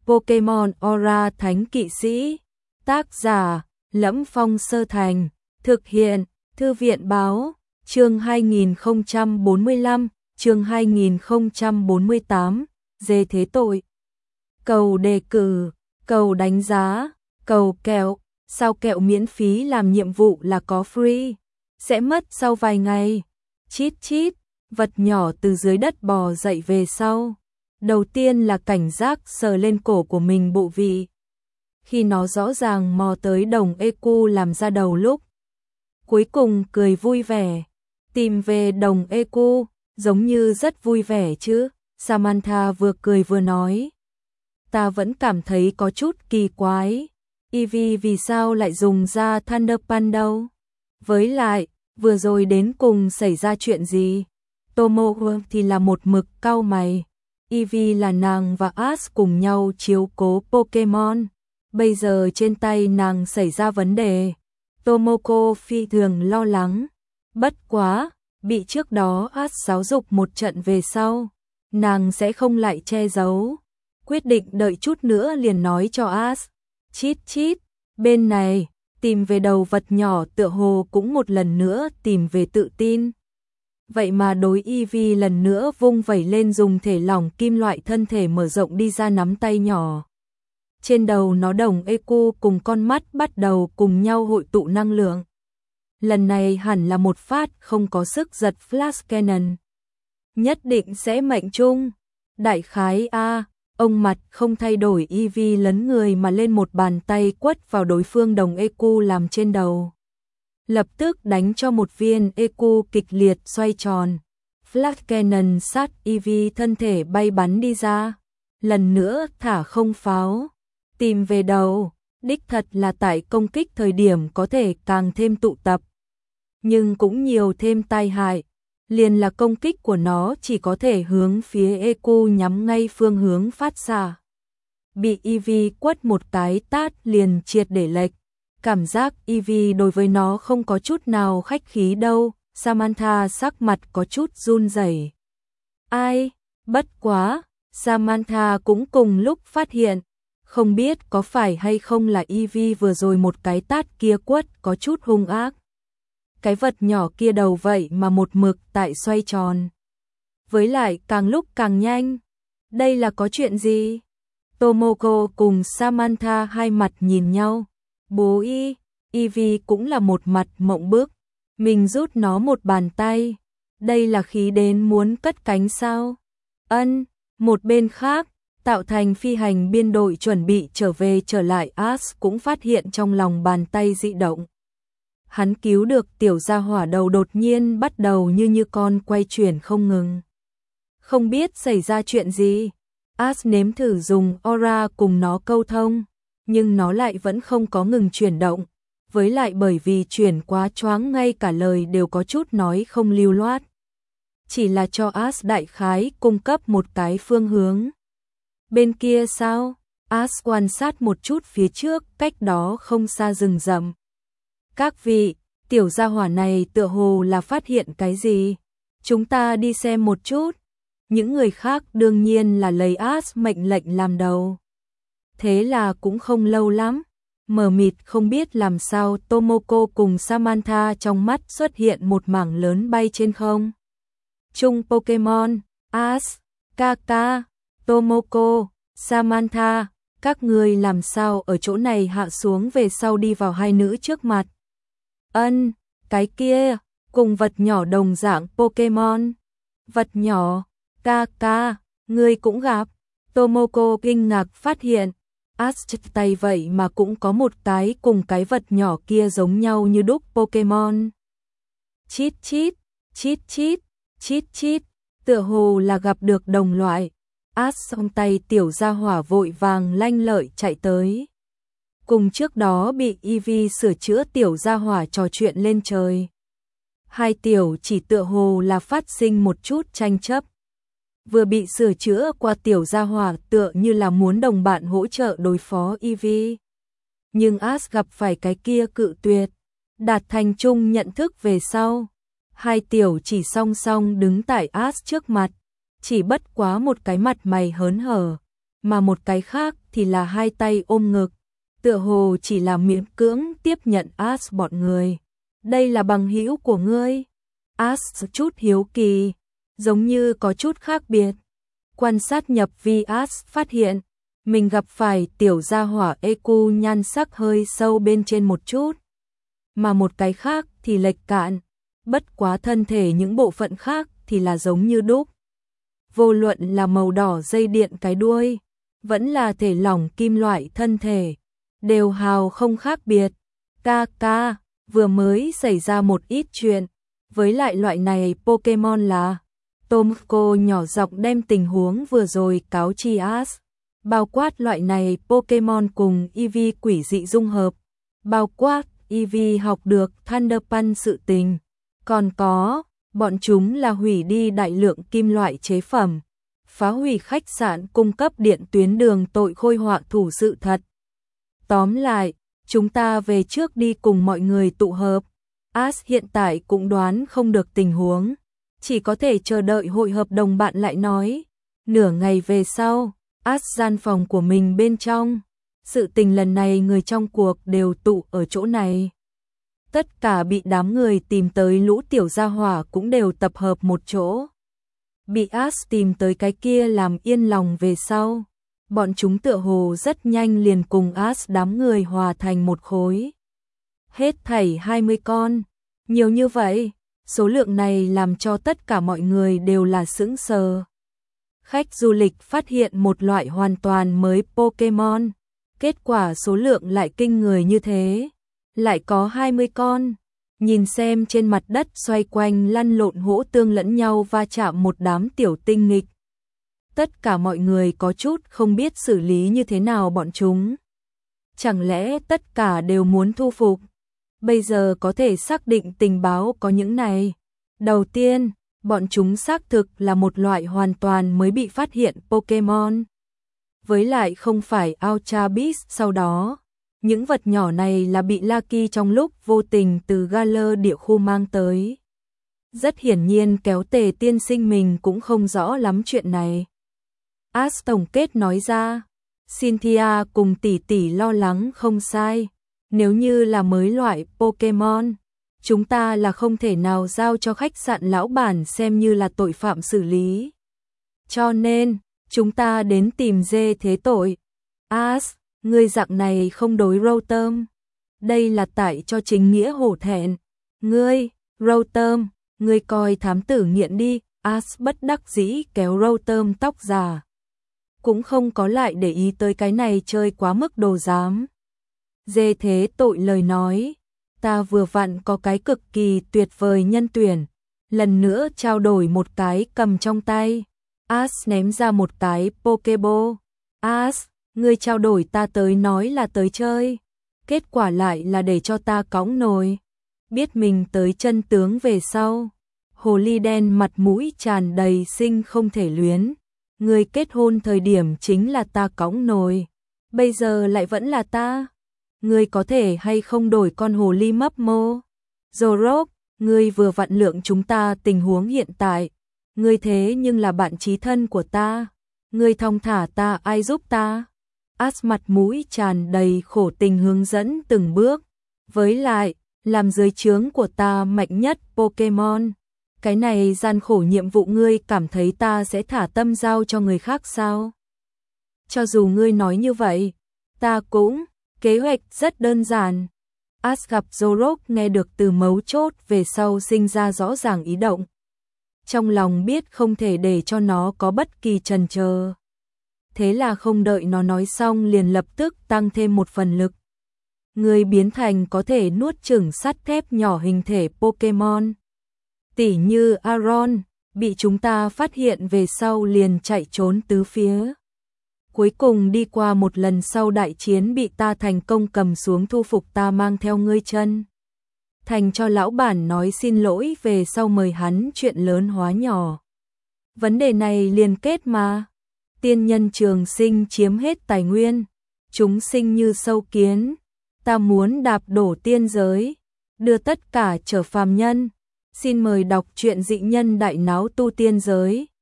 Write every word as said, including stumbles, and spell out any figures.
Pokemon Aura Thánh Kỵ Sĩ. Tác giả: Lẫm Phong Sơ Thành. Thực hiện: Thư viện báo. Chương hai nghìn không trăm bốn mươi lăm, chương hai nghìn không trăm bốn mươi tám, dê thế tội. Cầu đề cử, cầu đánh giá, cầu kẹo. Sao kẹo miễn phí làm nhiệm vụ là có free, sẽ mất sau vài ngày. Chít chít, vật nhỏ từ dưới đất bò dậy về sau. Đầu tiên là cảnh giác sờ lên cổ của mình bộ vị. Khi nó rõ ràng mò tới đồng e cu làm ra đầu lúc. Cuối cùng cười vui vẻ, tìm về đồng e cu, giống như rất vui vẻ chứ. Samantha vừa cười vừa nói. Ta vẫn cảm thấy có chút kỳ quái. Eevee vì sao lại dùng ra Thunder Punch đâu? Với lại, vừa rồi đến cùng xảy ra chuyện gì? Tomoe thì là một mực cau mày. Eevee là nàng và Ash cùng nhau chiếu cố Pokemon. Bây giờ trên tay nàng xảy ra vấn đề. Tomoko phi thường lo lắng. Bất quá, bị trước đó Ash giáo dục một trận về sau, nàng sẽ không lại che giấu. Quyết định đợi chút nữa liền nói cho Ash. Chít chít, bên này, tìm về đầu vật nhỏ tựa hồ cũng một lần nữa tìm về tự tin. Vậy mà đối Eevee lần nữa vung vẩy lên dùng thể lỏng kim loại thân thể mở rộng đi ra nắm tay nhỏ. Trên đầu nó đồng e cu cùng con mắt bắt đầu cùng nhau hội tụ năng lượng. Lần này hẳn là một phát không có sức giật Flash Cannon. Nhất định sẽ mệnh trung. Đại khái A, ông mặt không thay đổi Eevee lấn người mà lên một bàn tay quất vào đối phương đồng e cu làm trên đầu. Lập tức đánh cho một viên e cu kịch liệt xoay tròn. Flash Cannon sát Eevee thân thể bay bắn đi ra. Lần nữa thả không pháo. Tìm về đầu, đích thật là tại công kích thời điểm có thể càng thêm tụ tập. Nhưng cũng nhiều thêm tai hại. Liền là công kích của nó chỉ có thể hướng phía e cu nhắm ngay phương hướng phát xạ. Bị Eevee quất một cái tát liền triệt để lệch. Cảm giác Eevee đối với nó không có chút nào khách khí đâu. Samantha sắc mặt có chút run rẩy. Ai? Bất quá, Samantha cũng cùng lúc phát hiện. Không biết có phải hay không là Eevee vừa rồi một cái tát kia quất có chút hung ác. Cái vật nhỏ kia đầu vậy mà một mực tại xoay tròn. Với lại càng lúc càng nhanh. Đây là có chuyện gì? Tomoko cùng Samantha hai mặt nhìn nhau. Bố y, Eevee cũng là một mặt mộng bức. Mình rút nó một bàn tay. Đây là khí đến muốn cất cánh sao? Ân, một bên khác, tạo thành phi hành biên đội chuẩn bị trở về trở lại Ash cũng phát hiện trong lòng bàn tay dị động. Hắn cứu được tiểu gia hỏa đầu đột nhiên bắt đầu như như con quay chuyển không ngừng. Không biết xảy ra chuyện gì. Ash nếm thử dùng aura cùng nó câu thông, nhưng nó lại vẫn không có ngừng chuyển động. Với lại bởi vì chuyển quá choáng ngay cả lời đều có chút nói không lưu loát. Chỉ là cho Ash đại khái cung cấp một cái phương hướng. Bên kia sao? Ash quan sát một chút phía trước, cách đó không xa rừng rậm. Các vị, tiểu gia hỏa này tựa hồ là phát hiện cái gì? Chúng ta đi xem một chút. Những người khác đương nhiên là lấy Ash mệnh lệnh làm đầu. Thế là cũng không lâu lắm. Mờ mịt không biết làm sao Tomoko cùng Samantha trong mắt xuất hiện một mảng lớn bay trên không. Chung Pokemon, Ash, Kaka, Tomoko, Samantha, các người làm sao ở chỗ này hạ xuống về sau đi vào hai nữ trước mặt. Ân, cái kia, cùng vật nhỏ đồng dạng Pokemon. Vật nhỏ, Kaka, ngươi cũng gặp. Tomoko kinh ngạc phát hiện, Ash tay vậy mà cũng có một cái cùng cái vật nhỏ kia giống nhau như đúc Pokemon. Chít chít, chít chít, chít chít, tựa hồ là gặp được đồng loại. Ash song tay tiểu gia hỏa vội vàng lanh lợi chạy tới. Cùng trước đó bị Eevee sửa chữa tiểu gia hỏa trò chuyện lên trời. Hai tiểu chỉ tựa hồ là phát sinh một chút tranh chấp. Vừa bị sửa chữa qua tiểu gia hỏa tựa như là muốn đồng bạn hỗ trợ đối phó Eevee. Nhưng Ash gặp phải cái kia cự tuyệt. Đạt thành chung nhận thức về sau. Hai tiểu chỉ song song đứng tại Ash trước mặt. Chỉ bất quá một cái mặt mày hớn hở, mà một cái khác thì là hai tay ôm ngực, tựa hồ chỉ là miễn cưỡng tiếp nhận As bọn người. Đây là bằng hữu của ngươi? As chút hiếu kỳ, giống như có chút khác biệt. Quan sát nhập vi, As phát hiện mình gặp phải tiểu gia hỏa e quy nhan sắc hơi sâu bên trên một chút, mà một cái khác thì lệch cạn, bất quá thân thể những bộ phận khác thì là giống như đúc. Vô luận là màu đỏ dây điện cái đuôi, vẫn là thể lỏng kim loại thân thể, đều hào không khác biệt. Ca ca, vừa mới xảy ra một ít chuyện, với lại loại này Pokemon là... Tomoko nhỏ giọng đem tình huống vừa rồi cáo chi As, bao quát loại này Pokemon cùng Eevee quỷ dị dung hợp, bao quát Eevee học được Thunder Punch sự tình, còn có, bọn chúng là hủy đi đại lượng kim loại chế phẩm, phá hủy khách sạn cung cấp điện tuyến đường tội khôi họa thủ sự thật. Tóm lại, chúng ta về trước đi cùng mọi người tụ hợp. As hiện tại cũng đoán không được tình huống, chỉ có thể chờ đợi hội hợp đồng bạn lại nói. Nửa ngày về sau, As gian phòng của mình bên trong, sự tình lần này người trong cuộc đều tụ ở chỗ này. Tất cả bị đám người tìm tới lũ tiểu gia hỏa cũng đều tập hợp một chỗ. Bị As tìm tới cái kia làm yên lòng về sau, bọn chúng tựa hồ rất nhanh liền cùng As đám người hòa thành một khối. Hết thảy hai mươi con, nhiều như vậy, số lượng này làm cho tất cả mọi người đều là sững sờ. Khách du lịch phát hiện một loại hoàn toàn mới Pokemon, kết quả số lượng lại kinh người như thế, lại có hai mươi con. Nhìn xem trên mặt đất xoay quanh lăn lộn hỗ tương lẫn nhau va chạm một đám tiểu tinh nghịch. Tất cả mọi người có chút không biết xử lý như thế nào bọn chúng. Chẳng lẽ tất cả đều muốn thu phục? Bây giờ có thể xác định tình báo có những này. Đầu tiên, bọn chúng xác thực là một loại hoàn toàn mới bị phát hiện Pokemon. Với lại không phải Ultra Beast sau đó. Những vật nhỏ này là bị Lucky trong lúc vô tình từ Galar địa khu mang tới. Rất hiển nhiên kéo Tề tiên sinh mình cũng không rõ lắm chuyện này. As tổng kết nói ra, Cynthia cùng tỷ tỷ lo lắng không sai. Nếu như là mới loại Pokemon, chúng ta là không thể nào giao cho khách sạn lão bản xem như là tội phạm xử lý. Cho nên, chúng ta đến tìm dê thế tội. As, ngươi dạng này không đối Rotom. Đây là tại cho chính nghĩa hổ thẹn. Ngươi, Rotom, ngươi coi thám tử nghiện đi. As bất đắc dĩ kéo Rotom tóc già. Cũng không có lại để ý tới cái này chơi quá mức đồ dám. Dê thế tội lời nói, ta vừa vặn có cái cực kỳ tuyệt vời nhân tuyển. Lần nữa trao đổi một cái cầm trong tay. As ném ra một cái Pokeball. As, ngươi trao đổi ta tới nói là tới chơi, kết quả lại là để cho ta cõng nồi. Biết mình tới chân tướng về sau, hồ ly đen mặt mũi tràn đầy sinh không thể luyến. Ngươi kết hôn thời điểm chính là ta cõng nồi, bây giờ lại vẫn là ta. Ngươi có thể hay không đổi con hồ ly mấp mô? Zorok, ngươi vừa vặn lượng chúng ta tình huống hiện tại. Ngươi thế nhưng là bạn chí thân của ta. Ngươi thong thả ta, ai giúp ta? As mặt mũi tràn đầy khổ tình hướng dẫn từng bước. Với lại, làm dưới trướng của ta mạnh nhất Pokemon. Cái này gian khổ nhiệm vụ ngươi cảm thấy ta sẽ thả tâm giao cho người khác sao? Cho dù ngươi nói như vậy, ta cũng, kế hoạch rất đơn giản. As gặp Zorok nghe được từ mấu chốt về sau sinh ra rõ ràng ý động. Trong lòng biết không thể để cho nó có bất kỳ chần chờ. Thế là không đợi nó nói xong liền lập tức tăng thêm một phần lực. Người biến thành có thể nuốt chửng sắt thép nhỏ hình thể Pokemon. Tỉ như Aron, bị chúng ta phát hiện về sau liền chạy trốn tứ phía. Cuối cùng đi qua một lần sau đại chiến bị ta thành công cầm xuống thu phục ta mang theo ngươi chân. Thành cho lão bản nói xin lỗi về sau mời hắn chuyện lớn hóa nhỏ. Vấn đề này liên kết mà. Tiên nhân trường sinh chiếm hết tài nguyên. Chúng sinh như sâu kiến. Ta muốn đạp đổ tiên giới. Đưa tất cả trở phàm nhân. Xin mời đọc truyện dị nhân đại náo tu tiên giới.